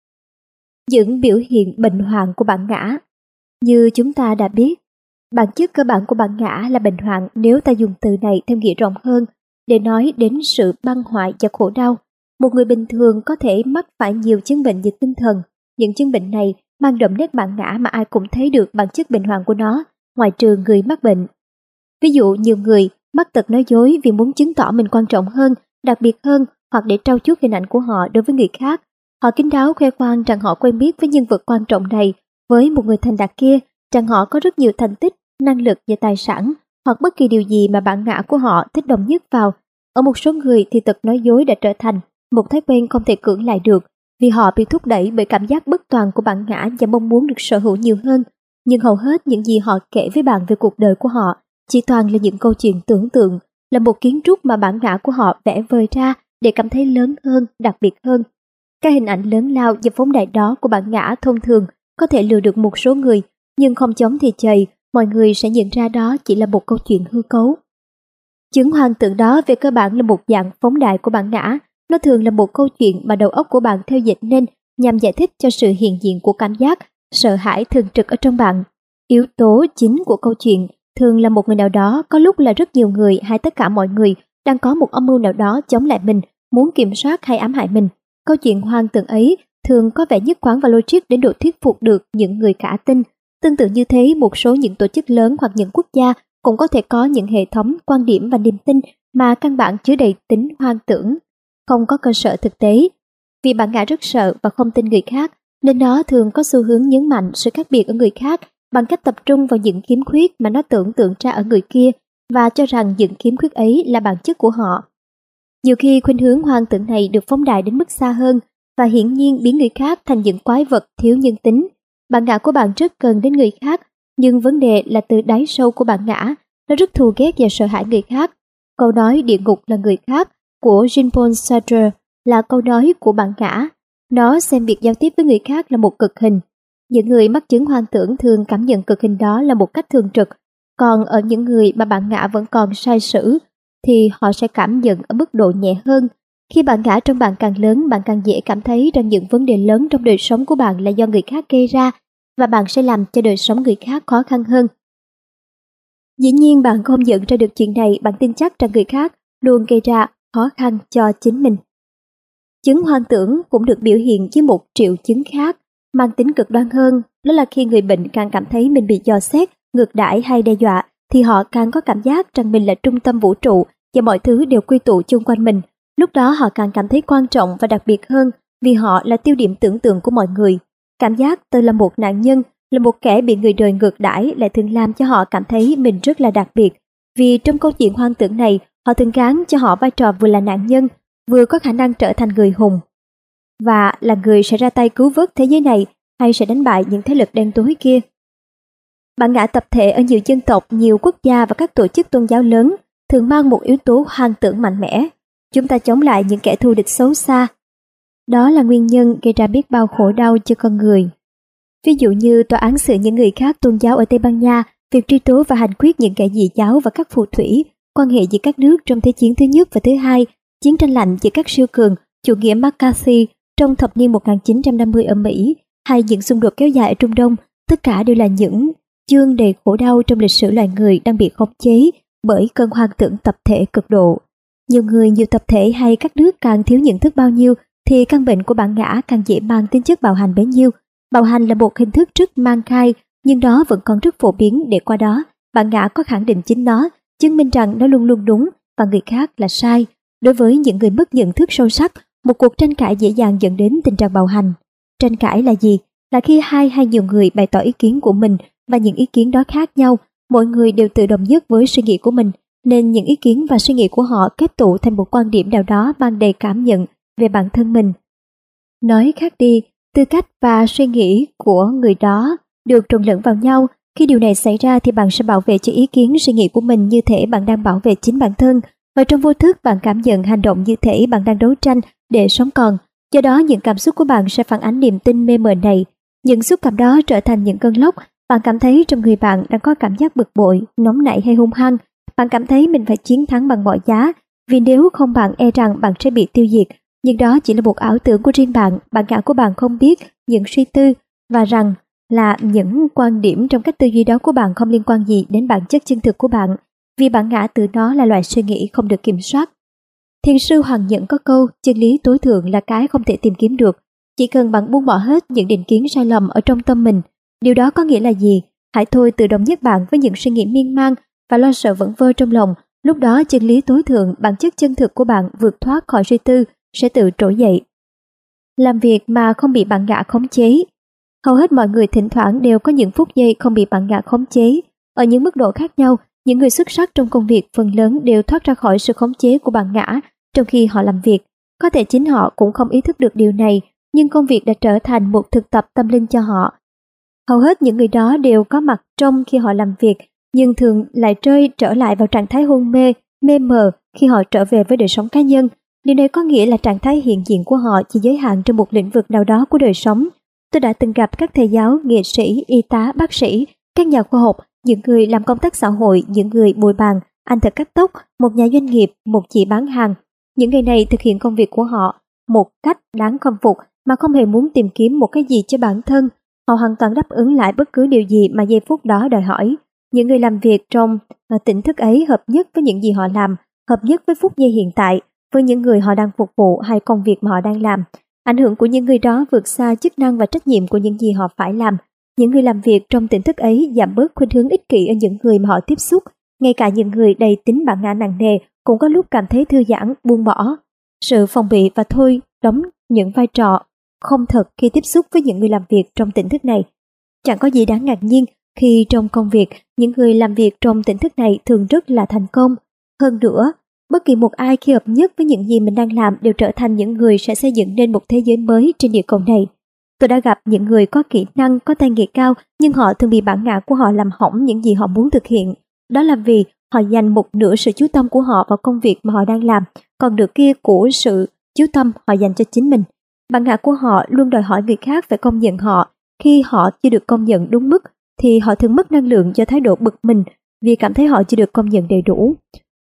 Những biểu hiện bệnh hoạn của bản ngã. Như chúng ta đã biết, bản chất cơ bản của bản ngã là bệnh hoạn, nếu ta dùng từ này theo nghĩa rộng hơn để nói đến sự băng hoại và khổ đau. Một người bình thường có thể mắc phải nhiều chứng bệnh về tinh thần. Những chứng bệnh này mang đậm nét bản ngã mà ai cũng thấy được bản chất bệnh hoạn của nó, ngoại trừ người mắc bệnh. Ví dụ nhiều người mắc tật nói dối vì muốn chứng tỏ mình quan trọng hơn, đặc biệt hơn, hoặc để trau chuốt hình ảnh của họ đối với người khác. Họ kín đáo khoe khoang rằng họ quen biết với nhân vật quan trọng này, với một người thành đạt kia, rằng họ có rất nhiều thành tích, năng lực và tài sản, hoặc bất kỳ điều gì mà bản ngã của họ thích đồng nhất vào. Ở một số người thì tật nói dối đã trở thành một thói quen không thể cưỡng lại được, vì họ bị thúc đẩy bởi cảm giác bất toàn của bản ngã và mong muốn được sở hữu nhiều hơn. Nhưng hầu hết những gì họ kể với bạn về cuộc đời của họ chỉ toàn là những câu chuyện tưởng tượng, là một kiến trúc mà bản ngã của họ vẽ vời ra để cảm thấy lớn hơn, đặc biệt hơn. Các hình ảnh lớn lao và phóng đại đó của bản ngã thông thường có thể lừa được một số người, nhưng không chống thì chày, mọi người sẽ nhận ra đó chỉ là một câu chuyện hư cấu. Chứng hoang tưởng đó về cơ bản là một dạng phóng đại của bản ngã. Nó thường là một câu chuyện mà đầu óc của bạn theo dịch nên nhằm giải thích cho sự hiện diện của cảm giác sợ hãi thường trực ở trong bạn. Yếu tố chính của câu chuyện thường là một người nào đó, có lúc là rất nhiều người hay tất cả mọi người, đang có một âm mưu nào đó chống lại mình, muốn kiểm soát hay ám hại mình. Câu chuyện hoang tưởng ấy thường có vẻ nhất quán và logic đến độ thuyết phục được những người cả tin. Tương tự như thế, một số những tổ chức lớn hoặc những quốc gia cũng có thể có những hệ thống quan điểm và niềm tin mà căn bản chứa đầy tính hoang tưởng, không có cơ sở thực tế. Vì bản ngã rất sợ và không tin người khác, nên nó thường có xu hướng nhấn mạnh sự khác biệt ở người khác bằng cách tập trung vào những khiếm khuyết mà nó tưởng tượng ra ở người kia và cho rằng những khiếm khuyết ấy là bản chất của họ. Nhiều khi khuynh hướng hoang tưởng này được phóng đại đến mức xa hơn và hiển nhiên biến người khác thành những quái vật thiếu nhân tính. Bản ngã của bạn rất cần đến người khác, nhưng vấn đề là từ đáy sâu của bản ngã, nó rất thù ghét và sợ hãi người khác. Câu nói địa ngục là người khác của Jean-Paul Sartre là câu nói của bản ngã. Nó xem việc giao tiếp với người khác là một cực hình. Những người mắc chứng hoang tưởng thường cảm nhận cực hình đó là một cách thường trực, còn ở những người mà bản ngã vẫn còn sai sử, thì họ sẽ cảm nhận ở mức độ nhẹ hơn. Khi bản ngã trong bạn càng lớn, bạn càng dễ cảm thấy rằng những vấn đề lớn trong đời sống của bạn là do người khác gây ra, và bạn sẽ làm cho đời sống người khác khó khăn hơn. Dĩ nhiên bạn không nhận ra được chuyện này, bạn tin chắc rằng người khác luôn gây ra khó khăn cho chính mình. Chứng hoang tưởng cũng được biểu hiện dưới một triệu chứng khác, mang tính cực đoan hơn, đó là khi người bệnh càng cảm thấy mình bị dò xét, ngược đãi hay đe dọa, thì họ càng có cảm giác rằng mình là trung tâm vũ trụ và mọi thứ đều quy tụ chung quanh mình. Lúc đó họ càng cảm thấy quan trọng và đặc biệt hơn vì họ là tiêu điểm tưởng tượng của mọi người. Cảm giác tôi là một nạn nhân, là một kẻ bị người đời ngược đãi lại thường làm cho họ cảm thấy mình rất là đặc biệt. Vì trong câu chuyện hoang tưởng này, họ thường gán cho họ vai trò vừa là nạn nhân, vừa có khả năng trở thành người hùng, và là người sẽ ra tay cứu vớt thế giới này hay sẽ đánh bại những thế lực đen tối kia. Bản ngã tập thể ở nhiều dân tộc, nhiều quốc gia và các tổ chức tôn giáo lớn thường mang một yếu tố hoang tưởng mạnh mẽ. Chúng ta chống lại những kẻ thù địch xấu xa. Đó là nguyên nhân gây ra biết bao khổ đau cho con người. Ví dụ như tòa án xử những người khác tôn giáo ở Tây Ban Nha, việc truy tố và hành quyết những kẻ dị giáo và các phù thủy, quan hệ giữa các nước trong Thế chiến thứ nhất và thứ hai, chiến tranh lạnh giữa các siêu cường, chủ nghĩa McCarthy trong thập niên 1950 ở Mỹ, hay những xung đột kéo dài ở Trung Đông, tất cả đều là những chương đầy khổ đau trong lịch sử loài người đang bị khống chế bởi cơn hoang tưởng tập thể cực độ. Nhiều người, nhiều tập thể hay các nước càng thiếu nhận thức bao nhiêu thì căn bệnh của bản ngã càng dễ mang tính chất bạo hành bấy nhiêu. Bạo hành là một hình thức rất mang khai, nhưng đó vẫn còn rất phổ biến, để qua đó bản ngã có khẳng định chính nó, chứng minh rằng nó luôn luôn đúng và người khác là sai. Đối với những người mất nhận thức sâu sắc, một cuộc tranh cãi dễ dàng dẫn đến tình trạng bạo hành. Tranh cãi là gì? Là khi hai hay nhiều người bày tỏ ý kiến của mình và những ý kiến đó khác nhau, mỗi người đều tự đồng nhất với suy nghĩ của mình, nên những ý kiến và suy nghĩ của họ kết tụ thành một quan điểm nào đó mang đầy cảm nhận về bản thân mình. Nói khác đi, tư cách và suy nghĩ của người đó được trộn lẫn vào nhau. Khi điều này xảy ra thì bạn sẽ bảo vệ cho ý kiến suy nghĩ của mình như thể bạn đang bảo vệ chính bản thân, và trong vô thức bạn cảm nhận hành động như thể bạn đang đấu tranh để sống còn. Do đó những cảm xúc của bạn sẽ phản ánh niềm tin mê mờ này. Những xúc cảm đó trở thành những cơn lốc. Bạn cảm thấy trong người bạn đang có cảm giác bực bội, nóng nảy hay hung hăng. Bạn cảm thấy mình phải chiến thắng bằng mọi giá, vì nếu không bạn e rằng bạn sẽ bị tiêu diệt. Nhưng đó chỉ là một ảo tưởng của riêng bạn. Bản ngã của bạn không biết những suy tư và rằng là những quan điểm trong cách tư duy đó của bạn không liên quan gì đến bản chất chân thực của bạn, vì bản ngã tự nó là loại suy nghĩ không được kiểm soát. Thiền sư Hoàng Nhẫn có câu, chân lý tối thượng là cái không thể tìm kiếm được. Chỉ cần bạn buông bỏ hết những định kiến sai lầm ở trong tâm mình. Điều đó có nghĩa là gì? Hãy thôi tự đồng nhất bạn với những suy nghĩ miên man và lo sợ vẩn vơ trong lòng. Lúc đó chân lý tối thượng, bản chất chân thực của bạn vượt thoát khỏi suy tư, sẽ tự trỗi dậy. Làm việc mà không bị bản ngã khống chế. Hầu hết mọi người thỉnh thoảng đều có những phút giây không bị bản ngã khống chế. Ở những mức độ khác nhau, những người xuất sắc trong công việc phần lớn đều thoát ra khỏi sự khống chế của bản ngã trong khi họ làm việc. Có thể chính họ cũng không ý thức được điều này, nhưng công việc đã trở thành một thực tập tâm linh cho họ. Hầu hết những người đó đều có mặt trong khi họ làm việc, nhưng thường lại trở lại vào trạng thái hôn mê, mê mờ khi họ trở về với đời sống cá nhân. Điều này có nghĩa là trạng thái hiện diện của họ chỉ giới hạn trong một lĩnh vực nào đó của đời sống. Tôi đã từng gặp các thầy giáo, nghệ sĩ, y tá, bác sĩ, các nhà khoa học, những người làm công tác xã hội, những người bồi bàn, anh thợ cắt tóc, một nhà doanh nghiệp, một chị bán hàng. Những người này thực hiện công việc của họ một cách đáng khâm phục mà không hề muốn tìm kiếm một cái gì cho bản thân. Họ hoàn toàn đáp ứng lại bất cứ điều gì mà giây phút đó đòi hỏi. Những người làm việc trong tỉnh thức ấy hợp nhất với những gì họ làm, hợp nhất với phút giây hiện tại, với những người họ đang phục vụ hay công việc mà họ đang làm. Ảnh hưởng của những người đó vượt xa chức năng và trách nhiệm của những gì họ phải làm. Những người làm việc trong tỉnh thức ấy giảm bớt khuynh hướng ích kỷ ở những người mà họ tiếp xúc. Ngay cả những người đầy tính bản ngã nặng nề cũng có lúc cảm thấy thư giãn, buông bỏ sự phòng bị và thôi đóng những vai trò không thật khi tiếp xúc với những người làm việc trong tỉnh thức này. Chẳng có gì đáng ngạc nhiên khi trong công việc, những người làm việc trong tỉnh thức này thường rất là thành công. Hơn nữa, bất kỳ một ai khi hợp nhất với những gì mình đang làm đều trở thành những người sẽ xây dựng nên một thế giới mới trên địa cầu này. Tôi đã gặp những người có kỹ năng, có tay nghề cao, nhưng họ thường bị bản ngã của họ làm hỏng những gì họ muốn thực hiện. Đó là vì họ dành một nửa sự chú tâm của họ vào công việc mà họ đang làm, còn nửa kia của sự chú tâm họ dành cho chính mình. Bản ngã của họ luôn đòi hỏi người khác phải công nhận họ. Khi họ chưa được công nhận đúng mức, thì họ thường mất năng lượng do thái độ bực mình vì cảm thấy họ chưa được công nhận đầy đủ.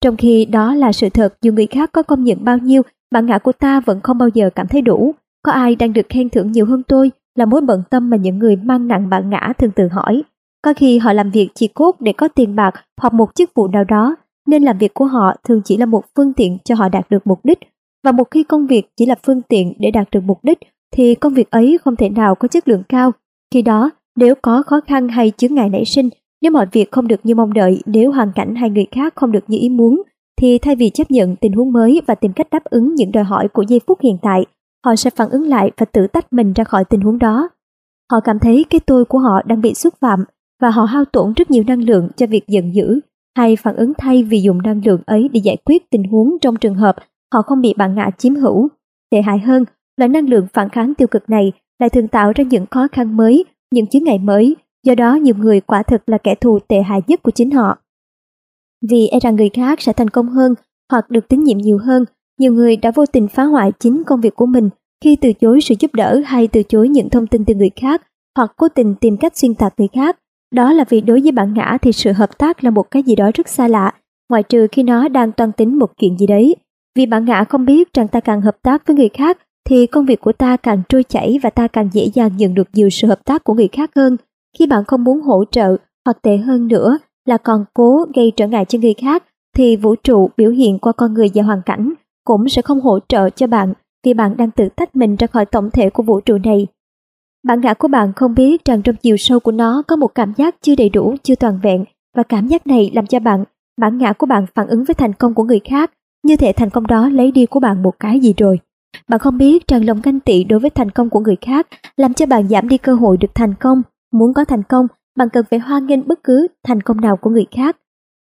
Trong khi đó là sự thật, dù người khác có công nhận bao nhiêu, bản ngã của ta vẫn không bao giờ cảm thấy đủ. Có ai đang được khen thưởng nhiều hơn tôi, là mối bận tâm mà những người mang nặng bản ngã thường tự hỏi. Có khi họ làm việc chỉ cốt để có tiền bạc hoặc một chức vụ nào đó, nên làm việc của họ thường chỉ là một phương tiện cho họ đạt được mục đích. Và một khi công việc chỉ là phương tiện để đạt được mục đích, thì công việc ấy không thể nào có chất lượng cao. Khi đó, nếu có khó khăn hay chướng ngại nảy sinh, nếu mọi việc không được như mong đợi, nếu hoàn cảnh hay người khác không được như ý muốn, thì thay vì chấp nhận tình huống mới và tìm cách đáp ứng những đòi hỏi của giây phút hiện tại, họ sẽ phản ứng lại và tự tách mình ra khỏi tình huống đó. Họ cảm thấy cái tôi của họ đang bị xúc phạm và họ hao tổn rất nhiều năng lượng cho việc giận dữ hay phản ứng thay vì dùng năng lượng ấy để giải quyết tình huống trong trường hợp họ không bị bản ngã chiếm hữu. Tệ hại hơn, loại năng lượng phản kháng tiêu cực này lại thường tạo ra những khó khăn mới, những chướng ngại mới, do đó nhiều người quả thực là kẻ thù tệ hại nhất của chính họ. Vì e rằng người khác sẽ thành công hơn hoặc được tín nhiệm nhiều hơn, nhiều người đã vô tình phá hoại chính công việc của mình khi từ chối sự giúp đỡ hay từ chối những thông tin từ người khác hoặc cố tình tìm cách xuyên tạc người khác. Đó là vì đối với bản ngã thì sự hợp tác là một cái gì đó rất xa lạ, ngoại trừ khi nó đang toan tính một chuyện gì đấy. Vì bản ngã không biết rằng ta càng hợp tác với người khác thì công việc của ta càng trôi chảy và ta càng dễ dàng nhận được nhiều sự hợp tác của người khác hơn. Khi bạn không muốn hỗ trợ, hoặc tệ hơn nữa là còn cố gây trở ngại cho người khác, thì vũ trụ biểu hiện qua con người và hoàn cảnh cũng sẽ không hỗ trợ cho bạn, vì bạn đang tự tách mình ra khỏi tổng thể của vũ trụ này. Bản ngã của bạn không biết rằng trong chiều sâu của nó có một cảm giác chưa đầy đủ, chưa toàn vẹn, và cảm giác này làm cho bản ngã của bạn phản ứng với thành công của người khác, như thể thành công đó lấy đi của bạn một cái gì rồi. Bạn không biết rằng lòng ganh tị đối với thành công của người khác làm cho bạn giảm đi cơ hội được thành công. Muốn có thành công, bạn cần phải hoan nghênh bất cứ thành công nào của người khác.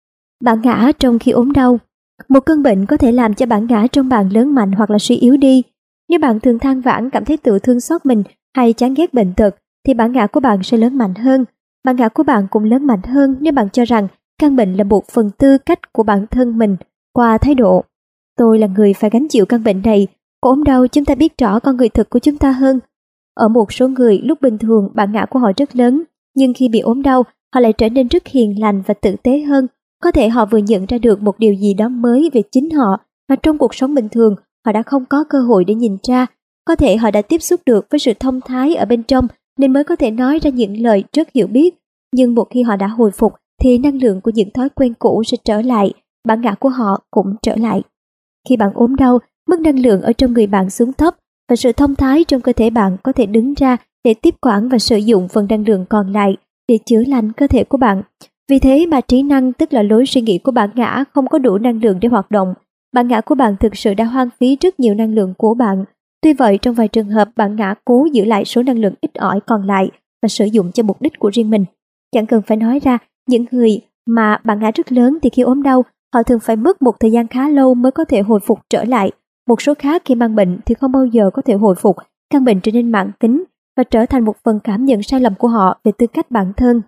Bản ngã trong khi ốm đau. Một cơn bệnh có thể làm cho bản ngã trong bạn lớn mạnh hoặc là suy yếu đi. Nếu bạn thường than vãn, cảm thấy tự thương xót mình hay chán ghét bệnh tật, thì bản ngã của bạn sẽ lớn mạnh hơn. Bản ngã của bạn cũng lớn mạnh hơn nếu bạn cho rằng căn bệnh là một phần tư cách của bản thân mình qua thái độ: tôi là người phải gánh chịu căn bệnh này. Có ốm đau chúng ta biết rõ con người thực của chúng ta hơn. Ở một số người, lúc bình thường bản ngã của họ rất lớn, nhưng khi bị ốm đau, họ lại trở nên rất hiền lành và tử tế hơn. Có thể họ vừa nhận ra được một điều gì đó mới về chính họ mà trong cuộc sống bình thường họ đã không có cơ hội để nhìn ra. Có thể họ đã tiếp xúc được với sự thông thái ở bên trong nên mới có thể nói ra những lời rất hiểu biết. Nhưng một khi họ đã hồi phục thì năng lượng của những thói quen cũ sẽ trở lại, bản ngã của họ cũng trở lại. Khi bạn ốm đau, mức năng lượng ở trong người bạn xuống thấp và sự thông thái trong cơ thể bạn có thể đứng ra để tiếp quản và sử dụng phần năng lượng còn lại để chữa lành cơ thể của bạn. Vì thế mà trí năng, tức là lối suy nghĩ của bản ngã, không có đủ năng lượng để hoạt động. Bản ngã của bạn thực sự đã hoang phí rất nhiều năng lượng của bạn. Tuy vậy, trong vài trường hợp, bản ngã cố giữ lại số năng lượng ít ỏi còn lại và sử dụng cho mục đích của riêng mình. Chẳng cần phải nói ra, những người mà bản ngã rất lớn thì khi ốm đau, họ thường phải mất một thời gian khá lâu mới có thể hồi phục trở lại. Một số khác khi mang bệnh thì không bao giờ có thể hồi phục, căn bệnh trở nên mãn tính và trở thành một phần cảm nhận sai lầm của họ về tư cách bản thân.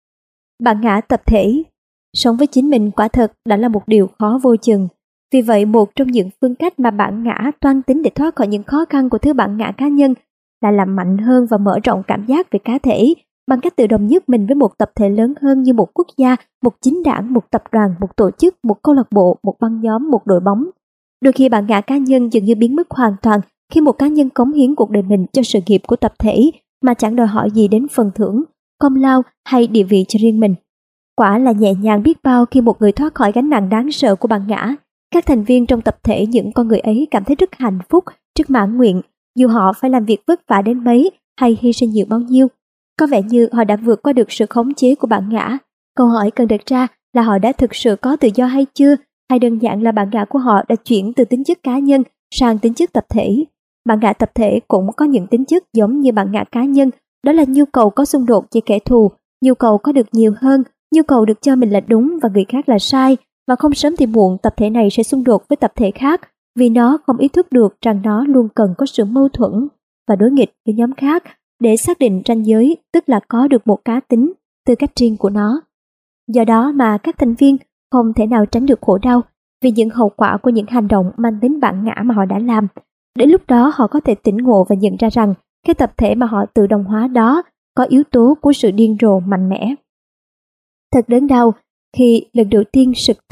Bản ngã tập thể. Sống với chính mình quả thật đã là một điều khó vô chừng. Vì vậy, một trong những phương cách mà bản ngã toan tính để thoát khỏi những khó khăn của thứ bản ngã cá nhân là làm mạnh hơn và mở rộng cảm giác về cá thể bằng cách tự đồng nhất mình với một tập thể lớn hơn như một quốc gia, một chính đảng, một tập đoàn, một tổ chức, một câu lạc bộ, một băng nhóm, một đội bóng. Đôi khi bản ngã cá nhân dường như biến mất hoàn toàn khi một cá nhân cống hiến cuộc đời mình cho sự nghiệp của tập thể mà chẳng đòi hỏi gì đến phần thưởng, công lao hay địa vị cho riêng mình. Quả là nhẹ nhàng biết bao khi một người thoát khỏi gánh nặng đáng sợ của bản ngã. Các thành viên trong tập thể, những con người ấy cảm thấy rất hạnh phúc, rất mãn nguyện, dù họ phải làm việc vất vả đến mấy hay hy sinh nhiều bao nhiêu. Có vẻ như họ đã vượt qua được sự khống chế của bản ngã. Câu hỏi cần đặt ra là họ đã thực sự có tự do hay chưa, hay đơn giản là bản ngã của họ đã chuyển từ tính chất cá nhân sang tính chất tập thể. Bản ngã tập thể cũng có những tính chất giống như bản ngã cá nhân, đó là nhu cầu có xung đột với kẻ thù, nhu cầu có được nhiều hơn, nhu cầu được cho mình là đúng và người khác là sai, và không sớm thì muộn tập thể này sẽ xung đột với tập thể khác vì nó không ý thức được rằng nó luôn cần có sự mâu thuẫn và đối nghịch với nhóm khác để xác định ranh giới, tức là có được một cá tính, tư cách riêng của nó. Do đó mà các thành viên không thể nào tránh được khổ đau vì những hậu quả của những hành động mang tính bản ngã mà họ đã làm. Đến lúc đó họ có thể tỉnh ngộ và nhận ra rằng cái tập thể mà họ tự đồng hóa đó có yếu tố của sự điên rồ mạnh mẽ. Thật đớn đau khi lần đầu tiên sực tỉnh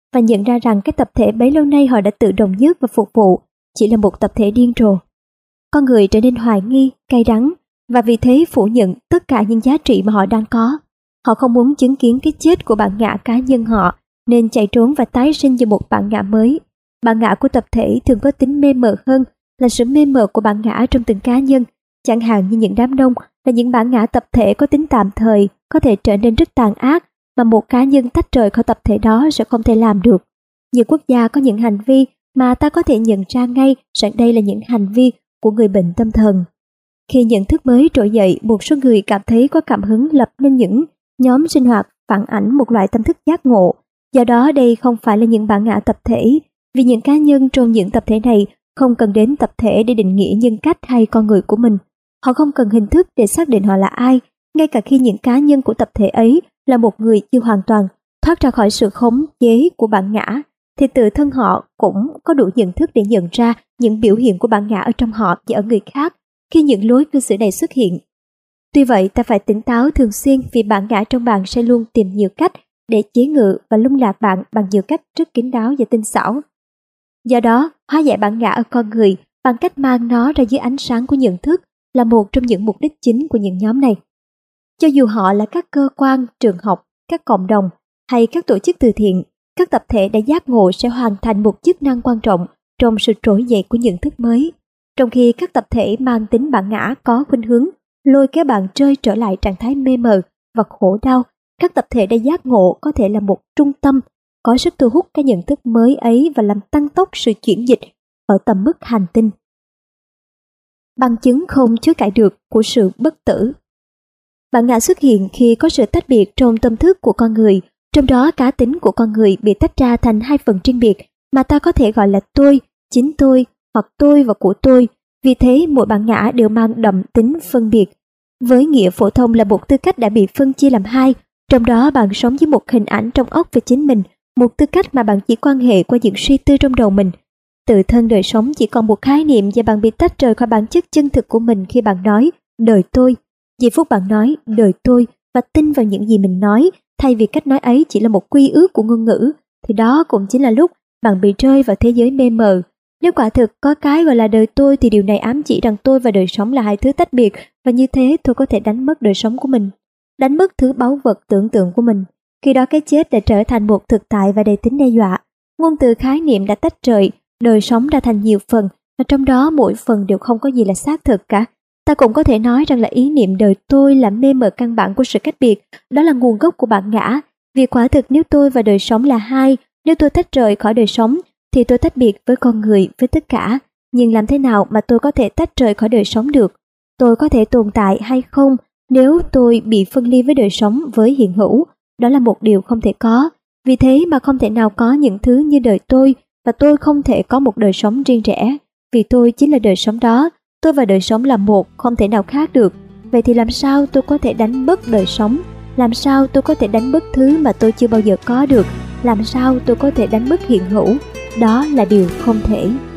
và nhận ra rằng cái tập thể bấy lâu nay họ đã tự đồng nhất và phục vụ chỉ là một tập thể điên rồ. Con người trở nên hoài nghi, cay đắng và vì thế phủ nhận tất cả những giá trị mà họ đang có. Họ không muốn chứng kiến cái chết của bản ngã cá nhân họ nên chạy trốn và tái sinh cho một bản ngã mới. Bản ngã của tập thể thường có tính mê mờ hơn là sự mê mờ của bản ngã trong từng cá nhân. Chẳng hạn như những đám đông là những bản ngã tập thể có tính tạm thời, có thể trở nên rất tàn ác mà một cá nhân tách rời khỏi tập thể đó sẽ không thể làm được. Nhiều quốc gia có những hành vi mà ta có thể nhận ra ngay rằng đây là những hành vi của người bệnh tâm thần. Khi nhận thức mới trỗi dậy, một số người cảm thấy có cảm hứng lập nên những nhóm sinh hoạt phản ảnh một loại tâm thức giác ngộ. Do đó đây không phải là những bản ngã tập thể, vì những cá nhân trong những tập thể này không cần đến tập thể để định nghĩa nhân cách hay con người của mình. Họ không cần hình thức để xác định họ là ai, ngay cả khi những cá nhân của tập thể ấy là một người chưa hoàn toàn thoát ra khỏi sự khống chế của bản ngã, thì tự thân họ cũng có đủ nhận thức để nhận ra những biểu hiện của bản ngã ở trong họ và ở người khác khi những lối cư xử này xuất hiện. Tuy vậy, ta phải tỉnh táo thường xuyên vì bản ngã trong bạn sẽ luôn tìm nhiều cách để chế ngự và lung lạc bạn bằng nhiều cách rất kín đáo và tinh xảo. Do đó, hóa giải bản ngã ở con người bằng cách mang nó ra dưới ánh sáng của nhận thức là một trong những mục đích chính của những nhóm này. Cho dù họ là các cơ quan, trường học, các cộng đồng hay các tổ chức từ thiện, các tập thể đã giác ngộ sẽ hoàn thành một chức năng quan trọng trong sự trỗi dậy của nhận thức mới. Trong khi các tập thể mang tính bản ngã có khuynh hướng lôi kéo bạn rơi trở lại trạng thái mê mờ và khổ đau, các tập thể đã giác ngộ có thể là một trung tâm có sức thu hút cái nhận thức mới ấy và làm tăng tốc sự chuyển dịch ở tầm mức hành tinh. Bằng chứng không chối cãi được của sự bất tử. Bản ngã xuất hiện khi có sự tách biệt trong tâm thức của con người, trong đó cá tính của con người bị tách ra thành hai phần riêng biệt mà ta có thể gọi là tôi, chính tôi hoặc tôi và của tôi. Vì thế mỗi bản ngã đều mang đậm tính phân biệt. Với nghĩa phổ thông là một tư cách đã bị phân chia làm hai, trong đó bạn sống với một hình ảnh trong óc về chính mình, một tư cách mà bạn chỉ quan hệ qua những suy tư trong đầu mình. Tự thân đời sống chỉ còn một khái niệm và bạn bị tách rời khỏi bản chất chân thực của mình khi bạn nói đời tôi. Giây phút bạn nói đời tôi và tin vào những gì mình nói, thay vì cách nói ấy chỉ là một quy ước của ngôn ngữ, thì đó cũng chính là lúc bạn bị rơi vào thế giới mê mờ. Nếu quả thực có cái gọi là đời tôi thì điều này ám chỉ rằng tôi và đời sống là hai thứ tách biệt, và như thế tôi có thể đánh mất đời sống của mình, đánh mất thứ báu vật tưởng tượng của mình. Khi đó cái chết đã trở thành một thực tại và đầy tính đe dọa. Ngôn từ khái niệm đã tách rời đời sống ra thành nhiều phần, và trong đó mỗi phần đều không có gì là xác thực cả. Ta cũng có thể nói rằng là ý niệm đời tôi là mê mờ căn bản của sự cách biệt, đó là nguồn gốc của bản ngã. Vì quả thực nếu tôi và đời sống là hai, nếu tôi tách rời khỏi đời sống thì tôi tách biệt với con người, với tất cả. Nhưng làm thế nào mà tôi có thể tách rời khỏi đời sống được? Tôi có thể tồn tại hay không nếu tôi bị phân ly với đời sống, với hiện hữu? Đó là một điều không thể có. Vì thế mà không thể nào có những thứ như đời tôi, và tôi không thể có một đời sống riêng rẽ. Vì tôi chính là đời sống đó, tôi và đời sống là một, không thể nào khác được. Vậy thì làm sao tôi có thể đánh mất đời sống? Làm sao tôi có thể đánh mất thứ mà tôi chưa bao giờ có được? Làm sao tôi có thể đánh mất hiện hữu? Đó là điều không thể.